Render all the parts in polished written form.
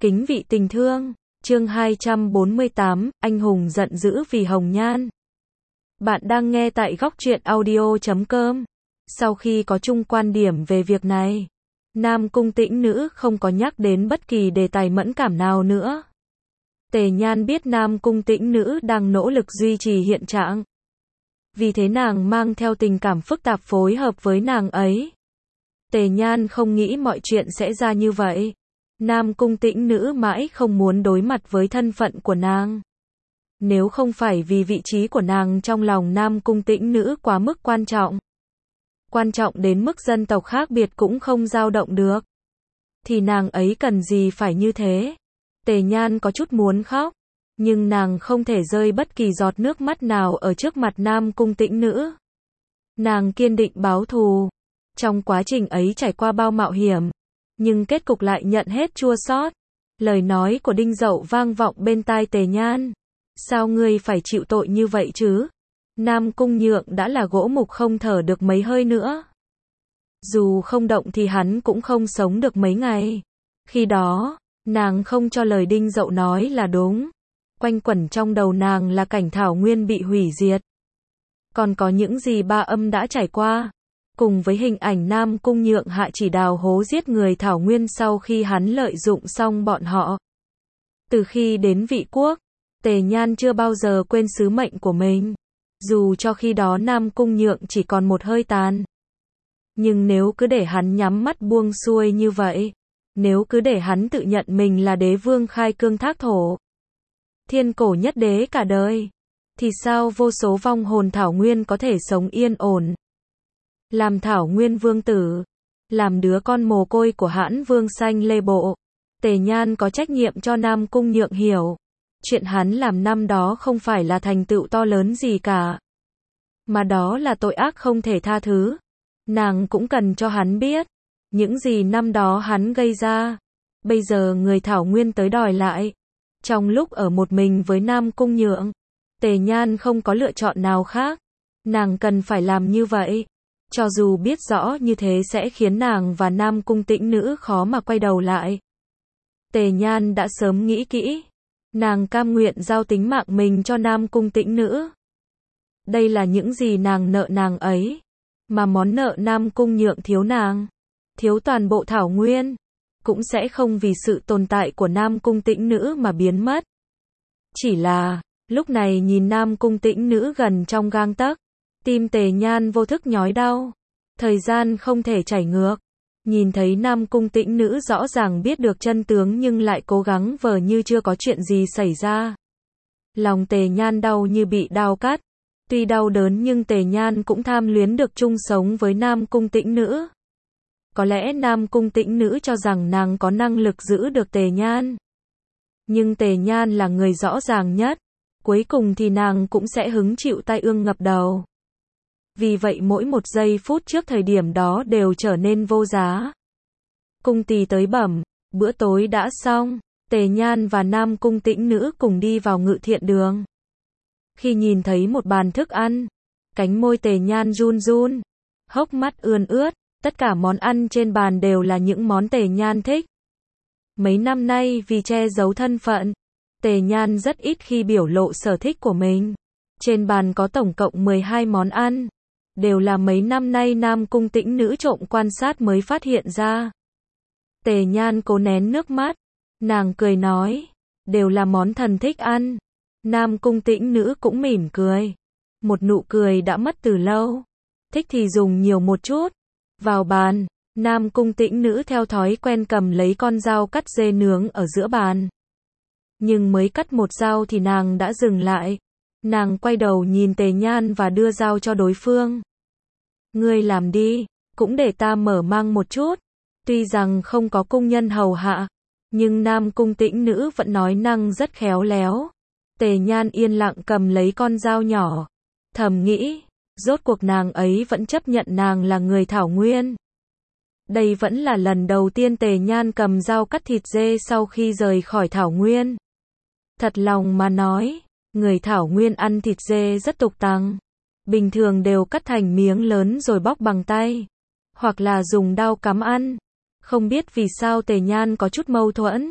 Kính vị tình thương, chương 248, anh hùng giận dữ vì hồng nhan. Bạn đang nghe tại góc truyện audio.com. Sau khi có chung quan điểm về việc này, Nam Cung Tĩnh Nữ không có nhắc đến bất kỳ đề tài mẫn cảm nào nữa. Tề Nhan biết Nam Cung Tĩnh Nữ đang nỗ lực duy trì hiện trạng. Vì thế nàng mang theo tình cảm phức tạp phối hợp với nàng ấy. Tề Nhan không nghĩ mọi chuyện sẽ ra như vậy. Nam Cung Tĩnh Nữ mãi không muốn đối mặt với thân phận của nàng. Nếu không phải vì vị trí của nàng trong lòng Nam Cung Tĩnh Nữ quá mức quan trọng đến mức dân tộc khác biệt cũng không dao động được, thì nàng ấy cần gì phải như thế. Tề Nhan có chút muốn khóc, nhưng nàng không thể rơi bất kỳ giọt nước mắt nào ở trước mặt Nam Cung Tĩnh Nữ. Nàng kiên định báo thù. Trong quá trình ấy trải qua bao mạo hiểm, nhưng kết cục lại nhận hết chua xót. Lời nói của Đinh Dậu vang vọng bên tai Tề Nhan. Sao ngươi phải chịu tội như vậy chứ? Nam Cung Nhượng đã là gỗ mục không thở được mấy hơi nữa. Dù không động thì hắn cũng không sống được mấy ngày. Khi đó, nàng không cho lời Đinh Dậu nói là đúng. Quanh quẩn trong đầu nàng là cảnh thảo nguyên bị hủy diệt. Còn có những gì Ba Âm đã trải qua. Cùng với hình ảnh Nam Cung Nhượng hạ chỉ đào hố giết người thảo nguyên sau khi hắn lợi dụng xong bọn họ. Từ khi đến Vị Quốc, Tề Nhan chưa bao giờ quên sứ mệnh của mình. Dù cho khi đó Nam Cung Nhượng chỉ còn một hơi tàn. Nhưng nếu cứ để hắn nhắm mắt buông xuôi như vậy, nếu cứ để hắn tự nhận mình là đế vương khai cương thác thổ, thiên cổ nhất đế cả đời, thì sao vô số vong hồn thảo nguyên có thể sống yên ổn. Làm thảo nguyên vương tử, làm đứa con mồ côi của hãn vương Xanh Lê Bộ, Tề Nhan có trách nhiệm cho Nam Cung Nhượng hiểu. Chuyện hắn làm năm đó không phải là thành tựu to lớn gì cả, mà đó là tội ác không thể tha thứ. Nàng cũng cần cho hắn biết, những gì năm đó hắn gây ra, bây giờ người thảo nguyên tới đòi lại. Trong lúc ở một mình với Nam Cung Nhượng, Tề Nhan không có lựa chọn nào khác. Nàng cần phải làm như vậy. Cho dù biết rõ như thế sẽ khiến nàng và Nam Cung Tĩnh Nữ khó mà quay đầu lại. Tề Nhan đã sớm nghĩ kỹ. Nàng cam nguyện giao tính mạng mình cho Nam Cung Tĩnh Nữ. Đây là những gì nàng nợ nàng ấy. Mà món nợ Nam Cung Nhượng thiếu nàng, thiếu toàn bộ thảo nguyên, cũng sẽ không vì sự tồn tại của Nam Cung Tĩnh Nữ mà biến mất. Chỉ là, lúc này nhìn Nam Cung Tĩnh Nữ gần trong gang tấc, tim Tề Nhan vô thức nhói đau. Thời gian không thể chảy ngược. Nhìn thấy Nam Cung Tĩnh Nữ rõ ràng biết được chân tướng nhưng lại cố gắng vờ như chưa có chuyện gì xảy ra. Lòng Tề Nhan đau như bị đao cắt. Tuy đau đớn nhưng Tề Nhan cũng tham luyến được chung sống với Nam Cung Tĩnh Nữ. Có lẽ Nam Cung Tĩnh Nữ cho rằng nàng có năng lực giữ được Tề Nhan. Nhưng Tề Nhan là người rõ ràng nhất. Cuối cùng thì nàng cũng sẽ hứng chịu tai ương ngập đầu. Vì vậy mỗi một giây phút trước thời điểm đó đều trở nên vô giá. Cung tỳ tới bẩm, bữa tối đã xong. Tề Nhan và Nam Cung Tĩnh Nữ cùng đi vào Ngự Thiện Đường. Khi nhìn thấy một bàn thức ăn, cánh môi Tề Nhan run run, hốc mắt ươn ướt, tất cả món ăn trên bàn đều là những món Tề Nhan thích. Mấy năm nay vì che giấu thân phận, Tề Nhan rất ít khi biểu lộ sở thích của mình. Trên bàn có tổng cộng 12 món ăn, đều là mấy năm nay Nam Cung Tĩnh Nữ trộm quan sát mới phát hiện ra. Tề Nhan cố nén nước mắt, nàng cười nói, đều là món thần thích ăn. Nam Cung Tĩnh Nữ cũng mỉm cười. Một nụ cười đã mất từ lâu. Thích thì dùng nhiều một chút. Vào bàn, Nam Cung Tĩnh Nữ theo thói quen cầm lấy con dao cắt dê nướng ở giữa bàn. Nhưng mới cắt một dao thì nàng đã dừng lại. Nàng quay đầu nhìn Tề Nhan và đưa dao cho đối phương. Ngươi làm đi, cũng để ta mở mang một chút. Tuy rằng không có cung nhân hầu hạ, nhưng Nam Cung Tĩnh Nữ vẫn nói năng rất khéo léo. Tề Nhan yên lặng cầm lấy con dao nhỏ, thầm nghĩ, rốt cuộc nàng ấy vẫn chấp nhận nàng là người thảo nguyên. Đây vẫn là lần đầu tiên Tề Nhan cầm dao cắt thịt dê sau khi rời khỏi thảo nguyên. Thật lòng mà nói, người thảo nguyên ăn thịt dê rất tục tằng. Bình thường đều cắt thành miếng lớn rồi bóc bằng tay, hoặc là dùng dao cắm ăn. Không biết vì sao Tề Nhan có chút mâu thuẫn.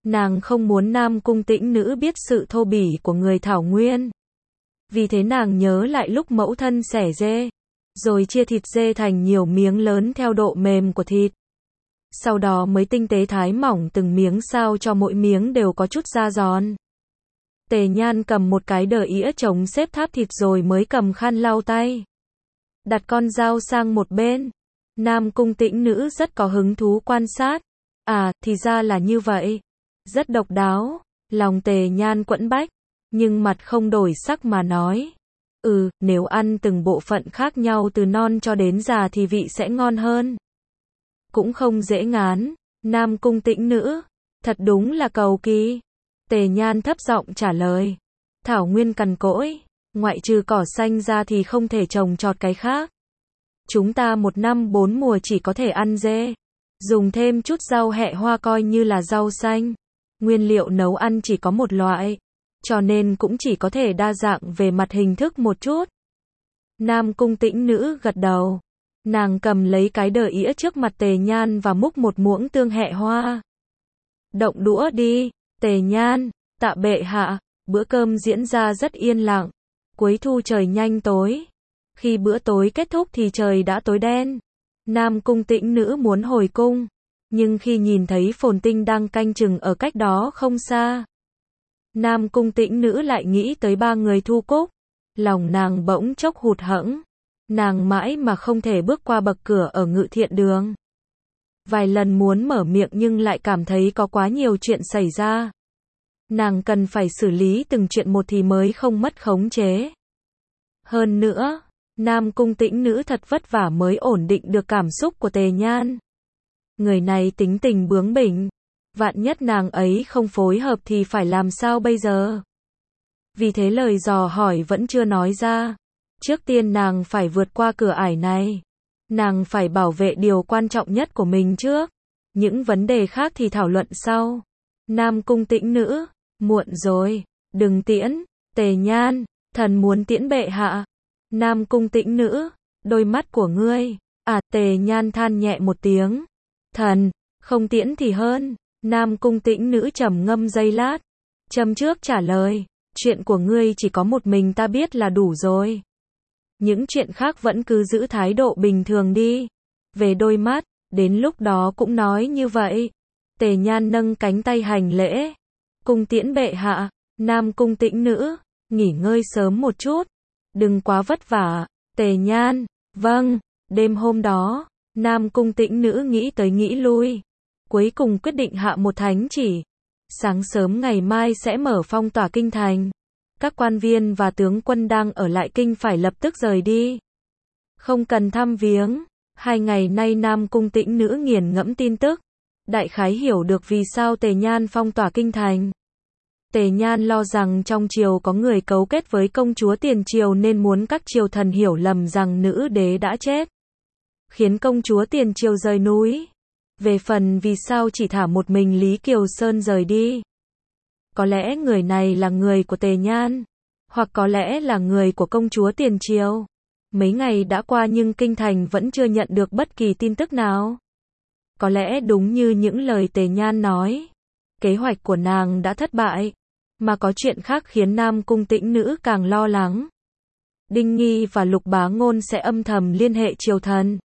Nàng không muốn Nam Cung Tĩnh Nữ biết sự thô bỉ của người Thảo Nguyên. Vì thế nàng nhớ lại lúc mẫu thân xẻ dê, rồi chia thịt dê thành nhiều miếng lớn theo độ mềm của thịt. Sau đó mới tinh tế thái mỏng từng miếng sao cho mỗi miếng đều có chút da giòn. Tề Nhan cầm một cái đờ ĩa chống xếp tháp thịt rồi mới cầm khăn lau tay. Đặt con dao sang một bên. Nam Cung Tĩnh Nữ rất có hứng thú quan sát. À, thì ra là như vậy. Rất độc đáo. Lòng Tề Nhan quẫn bách, nhưng mặt không đổi sắc mà nói. Nếu ăn từng bộ phận khác nhau từ non cho đến già thì vị sẽ ngon hơn. Cũng không dễ ngán. Nam Cung Tĩnh Nữ, thật đúng là cầu kỳ. Tề Nhan thấp giọng trả lời. Thảo Nguyên cằn cỗi, ngoại trừ cỏ xanh ra thì không thể trồng trọt cái khác. Chúng ta 1 năm 4 mùa chỉ có thể ăn dê. Dùng thêm chút rau hẹ hoa coi như là rau xanh. Nguyên liệu nấu ăn chỉ có một loại, cho nên cũng chỉ có thể đa dạng về mặt hình thức một chút. Nam Cung Tĩnh Nữ gật đầu. Nàng cầm lấy cái đờ ĩa trước mặt Tề Nhan và múc một muỗng tương hẹ hoa. Động đũa đi, Tề Nhan. Tạ bệ hạ. Bữa cơm diễn ra rất yên lặng. Cuối thu trời nhanh tối. Khi bữa tối kết thúc thì trời đã tối đen. Nam Cung Tĩnh Nữ muốn hồi cung, nhưng khi nhìn thấy Phồn Tinh đang canh chừng ở cách đó không xa, Nam Cung Tĩnh Nữ lại nghĩ tới 3 người Thu Cúc. Lòng nàng bỗng chốc hụt hẫng. Nàng mãi mà không thể bước qua bậc cửa ở Ngự Thiện Đường. Vài lần muốn mở miệng nhưng lại cảm thấy có quá nhiều chuyện xảy ra. Nàng cần phải xử lý từng chuyện một thì mới không mất khống chế. Hơn nữa, Nam Cung Tĩnh Nữ thật vất vả mới ổn định được cảm xúc của Tề Nhan. Người này tính tình bướng bỉnh. Vạn nhất nàng ấy không phối hợp thì phải làm sao bây giờ? Vì thế lời dò hỏi vẫn chưa nói ra. Trước tiên nàng phải vượt qua cửa ải này. Nàng phải bảo vệ điều quan trọng nhất của mình trước. Những vấn đề khác thì thảo luận sau. Nam Cung Tĩnh Nữ, muộn rồi, đừng tiễn. Tề Nhan, thần muốn tiễn bệ hạ. Nam Cung Tĩnh Nữ, đôi mắt của ngươi. Tề Nhan than nhẹ một tiếng. Thần, không tiễn thì hơn. Nam Cung Tĩnh Nữ trầm ngâm giây lát. Châm trước trả lời. Chuyện của ngươi chỉ có một mình ta biết là đủ rồi. Những chuyện khác vẫn cứ giữ thái độ bình thường đi. Về đôi mắt, đến lúc đó cũng nói như vậy. Tề Nhan nâng cánh tay hành lễ. Cung tiễn bệ hạ. Nam Cung Tĩnh Nữ, nghỉ ngơi sớm một chút. Đừng quá vất vả. Tề Nhan, vâng. Đêm hôm đó, Nam Cung Tĩnh Nữ nghĩ tới nghĩ lui. Cuối cùng quyết định hạ một thánh chỉ. Sáng sớm ngày mai sẽ mở phong tỏa kinh thành. Các quan viên và tướng quân đang ở lại kinh phải lập tức rời đi. Không cần thăm viếng. 2 ngày nay Nam Cung Tĩnh Nữ nghiền ngẫm tin tức. Đại khái hiểu được vì sao Tề Nhan phong tỏa kinh thành. Tề Nhan lo rằng trong triều có người cấu kết với công chúa tiền triều nên muốn các triều thần hiểu lầm rằng nữ đế đã chết, khiến công chúa tiền triều rời núi. Về phần vì sao chỉ thả một mình Lý Kiều Sơn rời đi, có lẽ người này là người của Tề Nhan, hoặc có lẽ là người của công chúa tiền triều. Mấy ngày đã qua nhưng kinh thành vẫn chưa nhận được bất kỳ tin tức nào. Có lẽ đúng như những lời Tề Nhan nói, kế hoạch của nàng đã thất bại. Mà có chuyện khác khiến Nam Cung Tĩnh Nữ càng lo lắng. Đinh Nghi và Lục Bá Ngôn sẽ âm thầm liên hệ triều thần,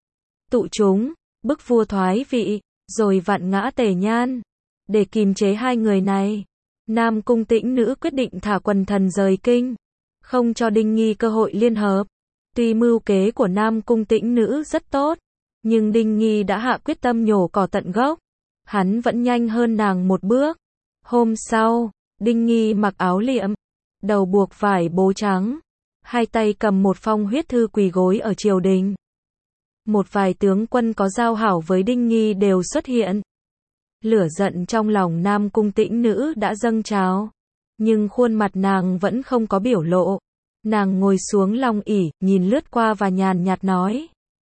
tụ chúng, bức vua thoái vị, rồi vặn ngã Tề Nhan. Để kìm chế 2 người này, Nam Cung Tĩnh Nữ quyết định thả quần thần rời kinh, không cho Đinh Nghi cơ hội liên hợp. Tuy mưu kế của Nam Cung Tĩnh Nữ rất tốt, nhưng Đinh Nghi đã hạ quyết tâm nhổ cỏ tận gốc. Hắn vẫn nhanh hơn nàng một bước. Hôm sau, Đinh Nghi mặc áo liệm, đầu buộc vải bố trắng, 2 tay cầm một phong huyết thư quỳ gối ở triều đình. Một vài tướng quân có giao hảo với Đinh Nghi đều xuất hiện. Lửa giận trong lòng Nam Cung Tĩnh Nữ đã dâng trào, nhưng khuôn mặt nàng vẫn không có biểu lộ. Nàng ngồi xuống long ỷ, nhìn lướt qua và nhàn nhạt nói.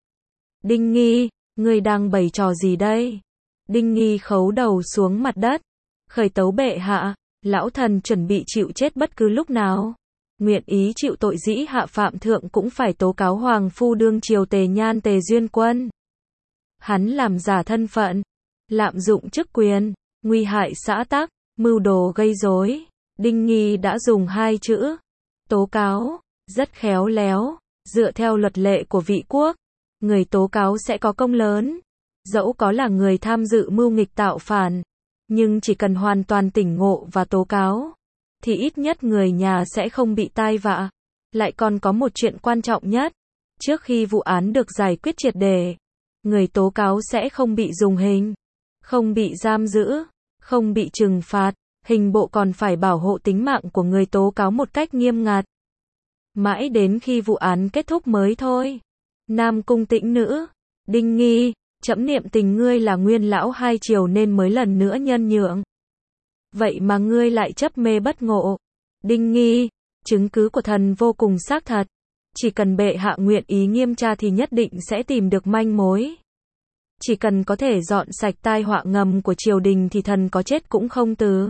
Đinh Nghi, ngươi đang bày trò gì đây? Đinh Nghi khấu đầu xuống mặt đất. Khởi tấu bệ hạ, lão thần chuẩn bị chịu chết bất cứ lúc nào. Nguyện ý chịu tội dĩ hạ phạm thượng cũng phải tố cáo hoàng phu đương triều Tề Nhan Tề Duyên Quân. Hắn làm giả thân phận, lạm dụng chức quyền, nguy hại xã tắc, mưu đồ gây rối. Đinh Nghi đã dùng hai chữ tố cáo, rất khéo léo, dựa theo luật lệ của vị quốc, người tố cáo sẽ có công lớn. Dẫu có là người tham dự mưu nghịch tạo phản, nhưng chỉ cần hoàn toàn tỉnh ngộ và tố cáo, thì ít nhất người nhà sẽ không bị tai vạ. Lại còn có một chuyện quan trọng nhất, trước khi vụ án được giải quyết triệt để, người tố cáo sẽ không bị dùng hình, không bị giam giữ, không bị trừng phạt, hình bộ còn phải bảo hộ tính mạng của người tố cáo một cách nghiêm ngặt. Mãi đến khi vụ án kết thúc mới thôi. Nam Cung Tĩnh Nữ, Đinh Nghi, trẫm niệm tình ngươi là nguyên lão hai triều nên mới lần nữa nhân nhượng. Vậy mà ngươi lại chấp mê bất ngộ. Đinh Nghi, chứng cứ của thần vô cùng xác thật. Chỉ cần bệ hạ nguyện ý nghiêm tra thì nhất định sẽ tìm được manh mối. Chỉ cần có thể dọn sạch tai họa ngầm của triều đình thì thần có chết cũng không từ.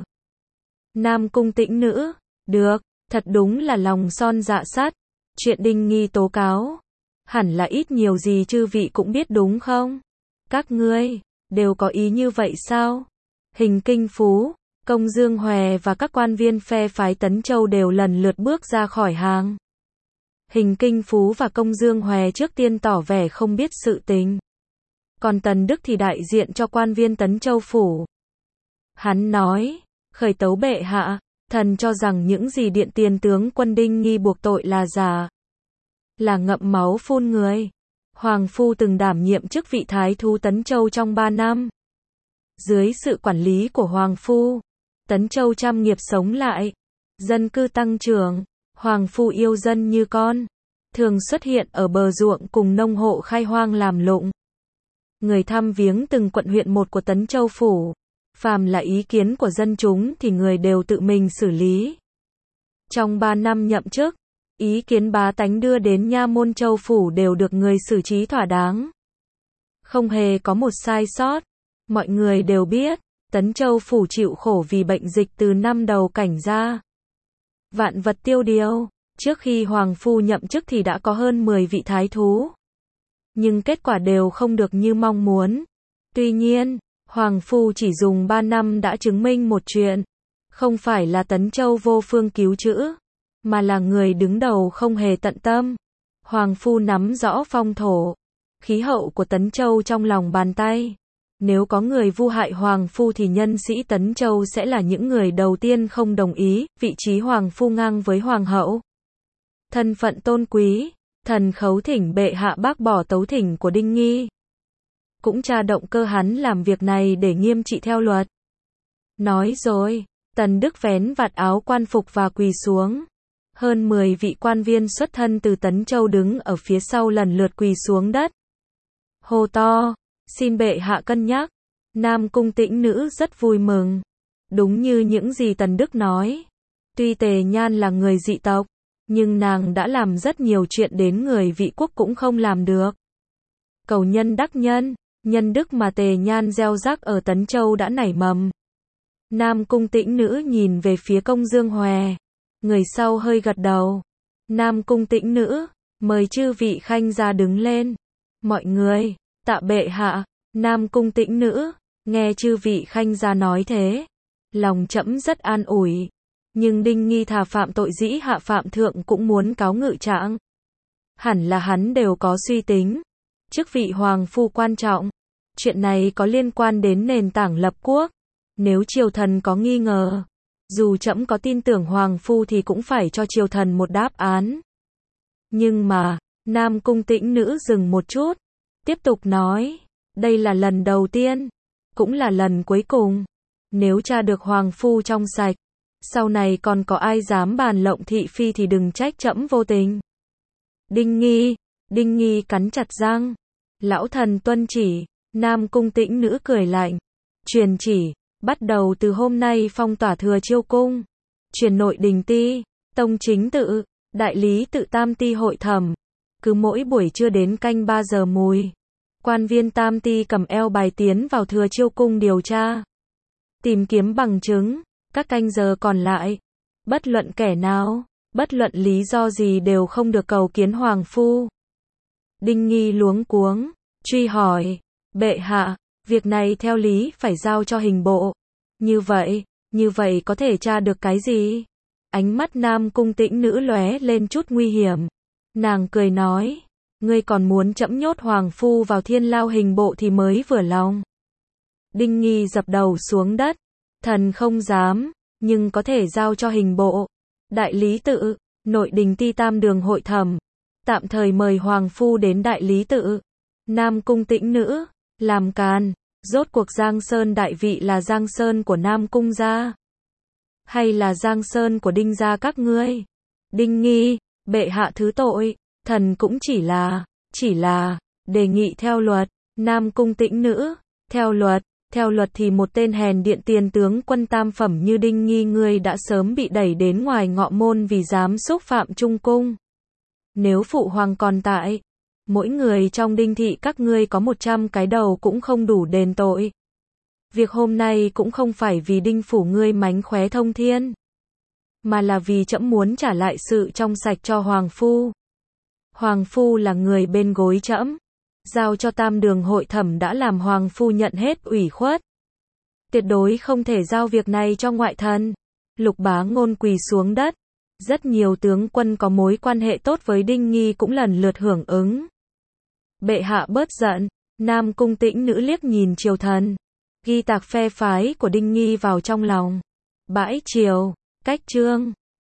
Nam Cung Tĩnh Nữ, được, thật đúng là lòng son dạ sắt. Chuyện Đinh Nghi tố cáo, hẳn là ít nhiều gì chư vị cũng biết đúng không? Các ngươi, đều có ý như vậy sao? Hình Kinh Phú, Công Dương Hòe và các quan viên phe phái Tấn Châu đều lần lượt bước ra khỏi hàng. Hình Kinh Phú và Công Dương Hòe trước tiên tỏ vẻ không biết sự tình. Còn Tần Đức thì đại diện cho quan viên Tấn Châu phủ. Hắn nói, khởi tấu bệ hạ, thần cho rằng những gì điện tiền tướng quân Đinh Nghi buộc tội là giả, là ngậm máu phun người. Hoàng phu từng đảm nhiệm chức vị thái thú Tấn Châu trong 3 năm. Dưới sự quản lý của Hoàng phu, Tấn Châu trăm nghiệp sống lại, dân cư tăng trưởng, Hoàng phu yêu dân như con, thường xuất hiện ở bờ ruộng cùng nông hộ khai hoang làm lụng. Người thăm viếng từng quận huyện một của Tấn Châu phủ, phàm là ý kiến của dân chúng thì người đều tự mình xử lý. Trong 3 năm nhậm chức, ý kiến bá tánh đưa đến nha môn Châu phủ đều được người xử trí thỏa đáng. Không hề có một sai sót. Mọi người đều biết, Tấn Châu phủ chịu khổ vì bệnh dịch từ năm đầu cảnh ra. Vạn vật tiêu điều, trước khi Hoàng phu nhậm chức thì đã có hơn 10 vị thái thú. Nhưng kết quả đều không được như mong muốn. Tuy nhiên, Hoàng phu chỉ dùng 3 năm đã chứng minh một chuyện. Không phải là Tấn Châu vô phương cứu chữa, mà là người đứng đầu không hề tận tâm. Hoàng phu nắm rõ phong thổ, khí hậu của Tấn Châu trong lòng bàn tay. Nếu có người vu hại Hoàng phu thì nhân sĩ Tấn Châu sẽ là những người đầu tiên không đồng ý, vị trí Hoàng phu ngang với Hoàng hậu. Thân phận tôn quý, thần khấu thỉnh bệ hạ bác bỏ tấu thỉnh của Đinh Nghi. Cũng tra động cơ hắn làm việc này để nghiêm trị theo luật. Nói rồi, Tần Đức vén vạt áo quan phục và quỳ xuống. Hơn 10 vị quan viên xuất thân từ Tấn Châu đứng ở phía sau lần lượt quỳ xuống đất. Hô to, xin bệ hạ cân nhắc. Nam Cung Tĩnh Nữ rất vui mừng. Đúng như những gì Tần Đức nói. Tuy Tề Nhan là người dị tộc, nhưng nàng đã làm rất nhiều chuyện đến người vị quốc cũng không làm được. Cầu nhân đắc nhân, nhân đức mà Tề Nhan gieo rắc ở Tấn Châu đã nảy mầm. Nam Cung Tĩnh Nữ nhìn về phía Công Dương Hòe. Người sau hơi gật đầu. Nam Cung Tĩnh Nữ, mời chư vị khanh ra đứng lên. Mọi người, tạ bệ hạ. Nam Cung Tĩnh Nữ, nghe chư vị khanh ra nói thế, lòng trẫm rất an ủi. Nhưng Đinh Nghi thà phạm tội dĩ hạ phạm thượng cũng muốn cáo ngự trạng. Hẳn là hắn đều có suy tính. Chức vị Hoàng phu quan trọng. Chuyện này có liên quan đến nền tảng lập quốc. Nếu triều thần có nghi ngờ, dù trẫm có tin tưởng Hoàng phu thì cũng phải cho triều thần một đáp án. Nhưng mà, Nam Cung Tĩnh Nữ dừng một chút, tiếp tục nói, đây là lần đầu tiên, cũng là lần cuối cùng. Nếu tra được Hoàng phu trong sạch, sau này còn có ai dám bàn lộng thị phi thì đừng trách trẫm vô tình. Đinh Nghi cắn chặt răng. Lão thần tuân chỉ. Nam Cung Tĩnh Nữ cười lạnh. Truyền chỉ, bắt đầu từ hôm nay phong tỏa Thừa Chiêu cung. Truyền nội đình ti, tông chính tự, đại lý tự tam ti hội thẩm. Cứ mỗi buổi trưa đến canh 3 giờ mùi, quan viên tam ti cầm eo bài tiến vào Thừa Chiêu cung điều tra, tìm kiếm bằng chứng. Các canh giờ còn lại, bất luận kẻ nào, bất luận lý do gì đều không được cầu kiến Hoàng phu. Đinh Nghi luống cuống, truy hỏi, bệ hạ, việc này theo lý phải giao cho hình bộ. Như vậy có thể tra được cái gì? Ánh mắt Nam Cung Tĩnh Nữ lóe lên chút nguy hiểm. Nàng cười nói, ngươi còn muốn trẫm nhốt Hoàng Phu vào Thiên Lao hình bộ thì mới vừa lòng. Đinh Nghi dập đầu xuống đất, thần không dám, nhưng có thể giao cho hình bộ. Đại lý tự, nội đình Ti Tam Đường hội thẩm, tạm thời mời Hoàng Phu đến đại lý tự. Nam Cung Tĩnh Nữ, làm càn, rốt cuộc Giang Sơn đại vị là Giang Sơn của Nam Cung gia, hay là Giang Sơn của Đinh gia các ngươi? Đinh Nghi, bệ hạ thứ tội, thần cũng chỉ là, đề nghị theo luật. Nam Cung Tĩnh Nữ, theo luật thì một tên hèn điện tiền tướng quân tam phẩm như Đinh Nghi ngươi đã sớm bị đẩy đến ngoài ngọ môn vì dám xúc phạm trung cung. Nếu phụ hoàng còn tại, mỗi người trong Đinh thị các ngươi có 100 cái đầu cũng không đủ đền tội. Việc hôm nay cũng không phải vì Đinh phủ ngươi mánh khóe thông thiên, mà là vì trẫm muốn trả lại sự trong sạch cho Hoàng Phu. Hoàng Phu là người bên gối trẫm, giao cho Tam Đường hội thẩm đã làm Hoàng Phu nhận hết ủy khuất. Tuyệt đối không thể giao việc này cho ngoại thần. Lục Bá Ngôn quỳ xuống đất. Rất nhiều tướng quân có mối quan hệ tốt với Đinh Nghi cũng lần lượt hưởng ứng. Bệ hạ bớt giận. Nam Cung Tĩnh Nữ liếc nhìn triều thần, ghi tạc phe phái của Đinh Nghi vào trong lòng. Bãi triều, cách chương